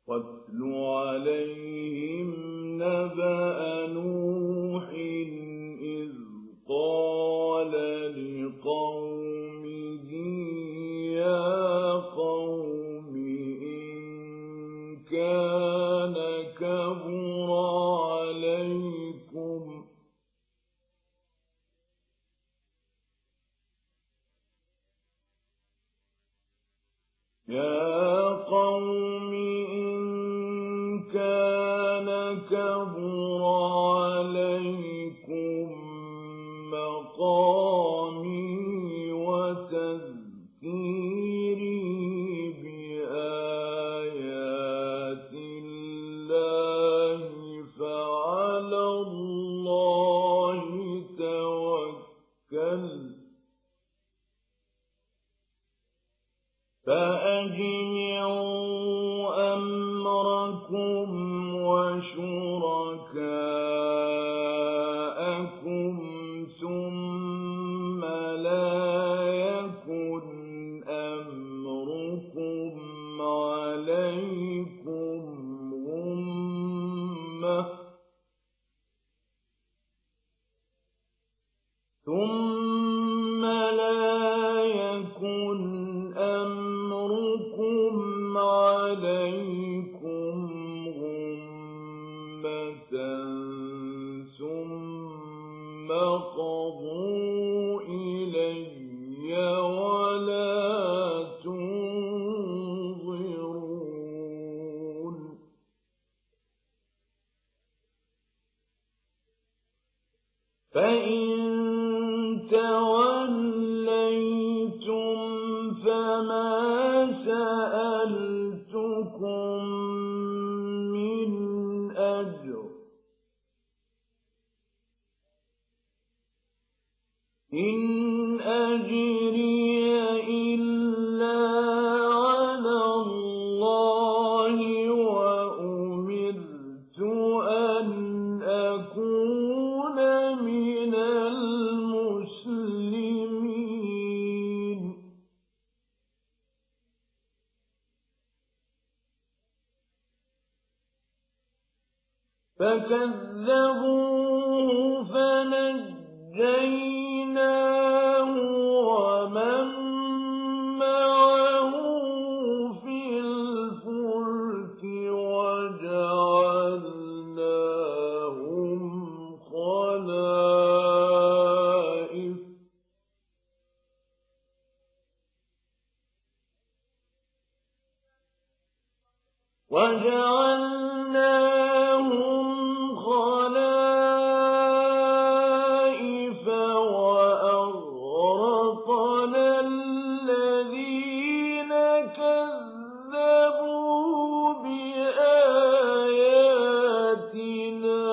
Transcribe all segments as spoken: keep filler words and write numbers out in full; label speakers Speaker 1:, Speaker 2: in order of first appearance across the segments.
Speaker 1: واتل عليهم نبأ نوح إذ قال لقومه يا قوم إن كان كبر عليكم يا قوم إن كان كبر عليكم مقامي وتذكيري بآيات الله فعلى الله توكلت فأجمعوا أمركم وشركاءكم ثم لا يكن أمركم عليكم غمة ثم لا يكن أمركم عليكم غمة ثم قضوا إلي ولا تنظرون فإن توليتم فما سألتكم من أجر إن أجري إلا على الله وأمرت أن أكون من المسلمين فكذبوه فنجيناه ومن معه في الفلك وجعلناهم خلائف وجعلناهم خلائف وأغرقنا الذين كذبوا بآياتنا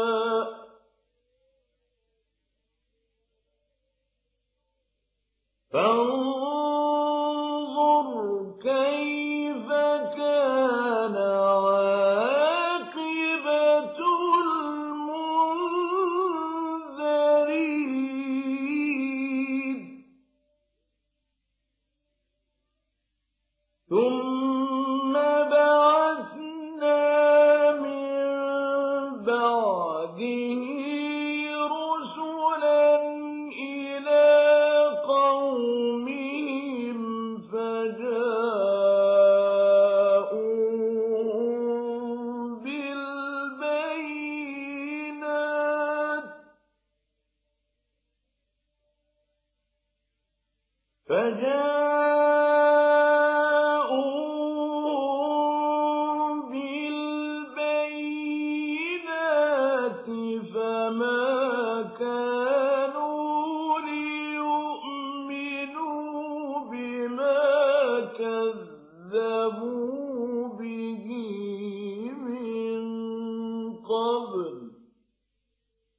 Speaker 1: فانظر كيف كان عاقبة المنذرين ثم بعثنا من بعده رسلا إلى قومهم فجاءوهم بالبينات فجاءوهم بالبينات فما كانوا ليؤمنوا بما كذبوا به من قبل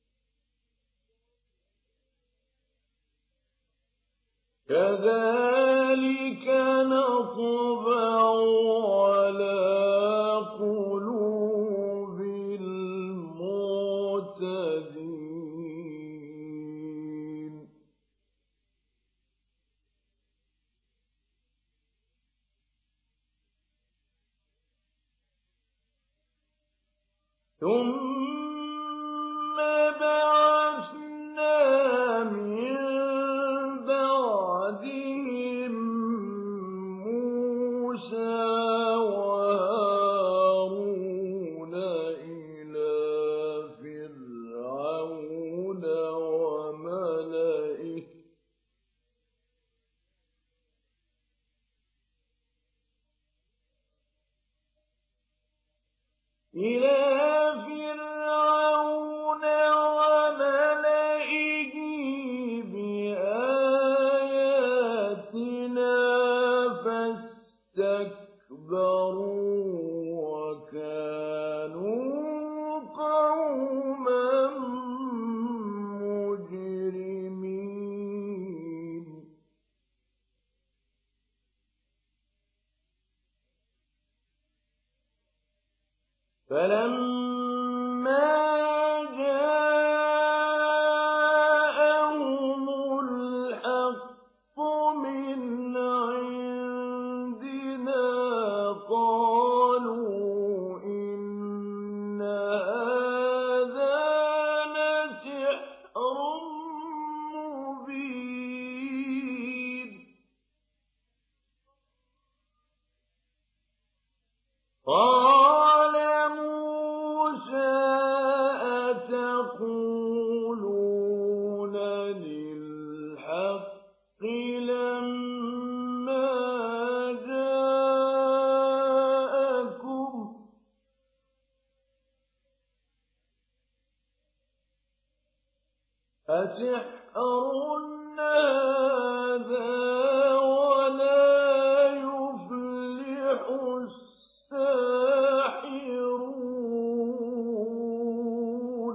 Speaker 1: كذلك ثم بعثنا من بعدهم موسى وهارون إلى فرعون وملئه إلى فرعون وملئه بآياتنا فاستكبروا وكانوا قوما مجرمين فلما جاءهم الحق من عندنا قالوا إن هذا لسحر مبين قال موسى أتقولون للحق لما جاءكم أسحر هذا ولا يفلح الساحرون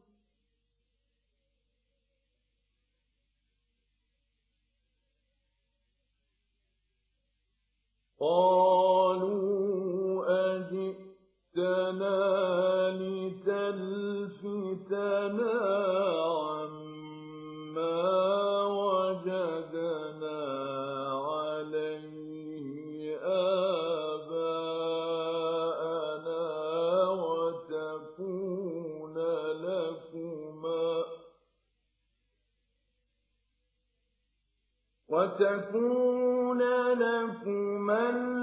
Speaker 1: قالوا أجئتنا لتلفتنا عما وجدنا عليه آباءنا وتكون لكما وتكون لكما